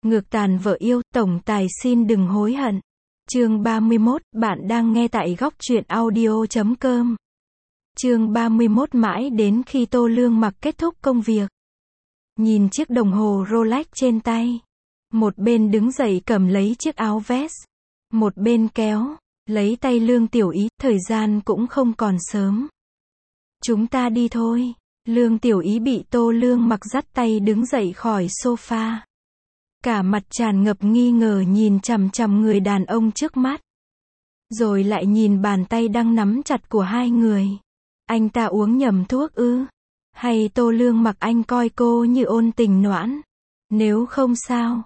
Ngược tàn vợ yêu, tổng tài xin đừng hối hận. Chương 31, bạn đang nghe tại góc truyện audio.com. Chương 31 mãi đến khi Tô Lương Mặc kết thúc công việc. Nhìn chiếc đồng hồ Rolex trên tay. Một bên đứng dậy cầm lấy chiếc áo vest. Một bên kéo, lấy tay Lương Tiểu Ý, thời gian cũng không còn sớm. Chúng ta đi thôi. Lương Tiểu Ý bị Tô Lương Mặc dắt tay đứng dậy khỏi sofa. Cả mặt tràn ngập nghi ngờ nhìn chằm chằm người đàn ông trước mắt. Rồi lại nhìn bàn tay đang nắm chặt của hai người. Anh ta uống nhầm thuốc ư? Hay Tô Lương Mặc anh coi cô như ôn tình noãn? Nếu không sao,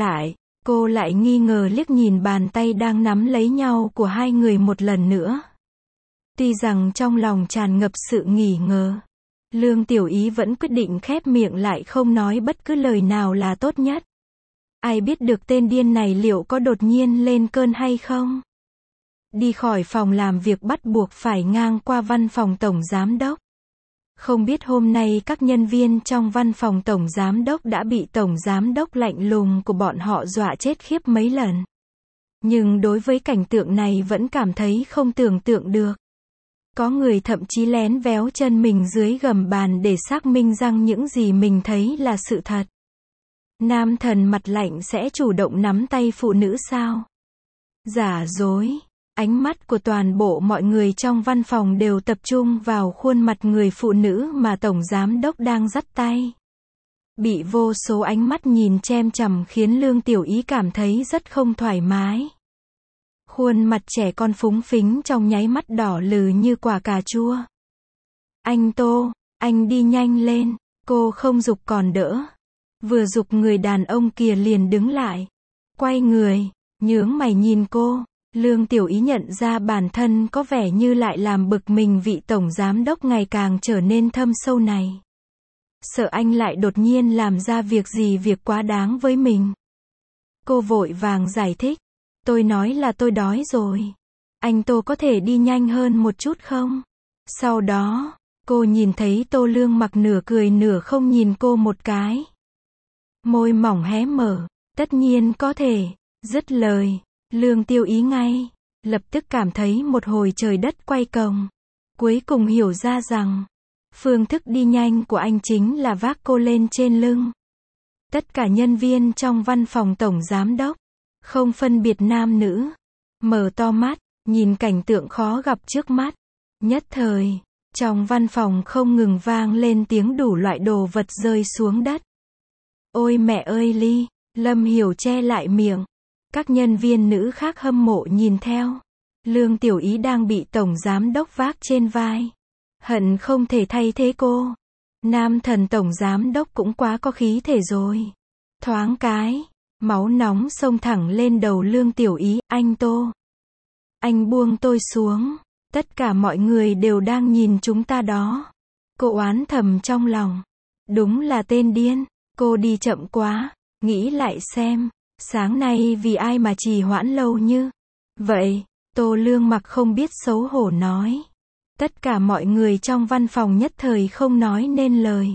cô lại nghi ngờ liếc nhìn bàn tay đang nắm lấy nhau của hai người một lần nữa. Tuy rằng trong lòng tràn ngập sự nghi ngờ, Lương Tiểu Ý vẫn quyết định khép miệng lại không nói bất cứ lời nào là tốt nhất. Ai biết được tên điên này liệu có đột nhiên lên cơn hay không? Đi khỏi phòng làm việc bắt buộc phải ngang qua văn phòng tổng giám đốc. Không biết hôm nay các nhân viên trong văn phòng tổng giám đốc đã bị tổng giám đốc lạnh lùng của bọn họ dọa chết khiếp mấy lần. Nhưng đối với cảnh tượng này vẫn cảm thấy không tưởng tượng được. Có người thậm chí lén véo chân mình dưới gầm bàn để xác minh rằng những gì mình thấy là sự thật. Nam thần mặt lạnh sẽ chủ động nắm tay phụ nữ sao? Giả dối. Ánh mắt của toàn bộ mọi người trong văn phòng đều tập trung vào khuôn mặt người phụ nữ mà tổng giám đốc đang dắt tay. Bị vô số ánh mắt nhìn chăm chằm khiến Lương Tiểu Ý cảm thấy rất không thoải mái. Khuôn mặt trẻ con phúng phính trong nháy mắt đỏ lừ như quả cà chua. Anh Tô, anh đi nhanh lên. Cô không giục còn đỡ. Vừa giục người đàn ông kia liền đứng lại. Quay người, nhướng mày nhìn cô. Lương Tiểu Ý nhận ra bản thân có vẻ như lại làm bực mình vị tổng giám đốc ngày càng trở nên thâm sâu này. Sợ anh lại đột nhiên làm ra việc quá đáng với mình. Cô vội vàng giải thích. Tôi nói là tôi đói rồi. Anh Tô có thể đi nhanh hơn một chút không? Sau đó, cô nhìn thấy Tô Lương Mặc nửa cười nửa không nhìn cô một cái. Môi mỏng hé mở. Tất nhiên có thể. Dứt lời. Lương Tiểu Ý ngay lập tức cảm thấy một hồi trời đất quay cuồng. Cuối cùng hiểu ra rằng phương thức đi nhanh của anh chính là vác cô lên trên lưng. Tất cả nhân viên trong văn phòng tổng giám đốc, không phân biệt nam nữ, mở to mắt, nhìn cảnh tượng khó gặp trước mắt. Nhất thời, trong văn phòng không ngừng vang lên tiếng đủ loại đồ vật rơi xuống đất. Ôi mẹ ơi Ly, Lâm Hiểu che lại miệng. Các nhân viên nữ khác hâm mộ nhìn theo. Lương Tiểu Ý đang bị tổng giám đốc vác trên vai. Hận không thể thay thế cô. Nam thần tổng giám đốc cũng quá có khí thể rồi. Thoáng cái, máu nóng xông thẳng lên đầu Lương Tiểu Ý. Anh Tô, anh buông tôi xuống. Tất cả mọi người đều đang nhìn chúng ta đó. Cô oán thầm trong lòng. Đúng là tên điên. Cô đi chậm quá. Nghĩ lại xem. Sáng nay vì ai mà trì hoãn lâu như vậy? Tô Lương Mặc không biết xấu hổ nói. Tất cả mọi người trong văn phòng nhất thời không nói nên lời.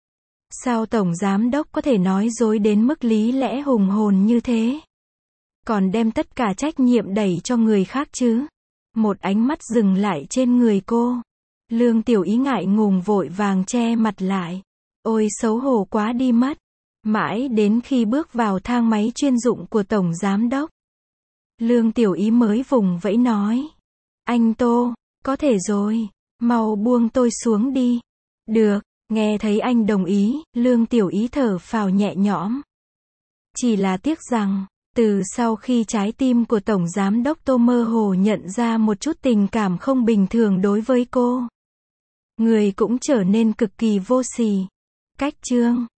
Sao tổng giám đốc có thể nói dối đến mức lý lẽ hùng hồn như thế? Còn đem tất cả trách nhiệm đẩy cho người khác chứ? Một ánh mắt dừng lại trên người cô. Lương Tiểu Ý ngại ngùng vội vàng che mặt lại. Ôi xấu hổ quá đi mất. Mãi đến khi bước vào thang máy chuyên dụng của tổng giám đốc, Lương Tiểu Ý mới vùng vẫy nói. Anh Tô, có thể rồi, mau buông tôi xuống đi. Được, nghe thấy anh đồng ý, Lương Tiểu Ý thở phào nhẹ nhõm. Chỉ là tiếc rằng, từ sau khi trái tim của tổng giám đốc Tô mơ hồ nhận ra một chút tình cảm không bình thường đối với cô, người cũng trở nên cực kỳ vô sỉ. Cách chương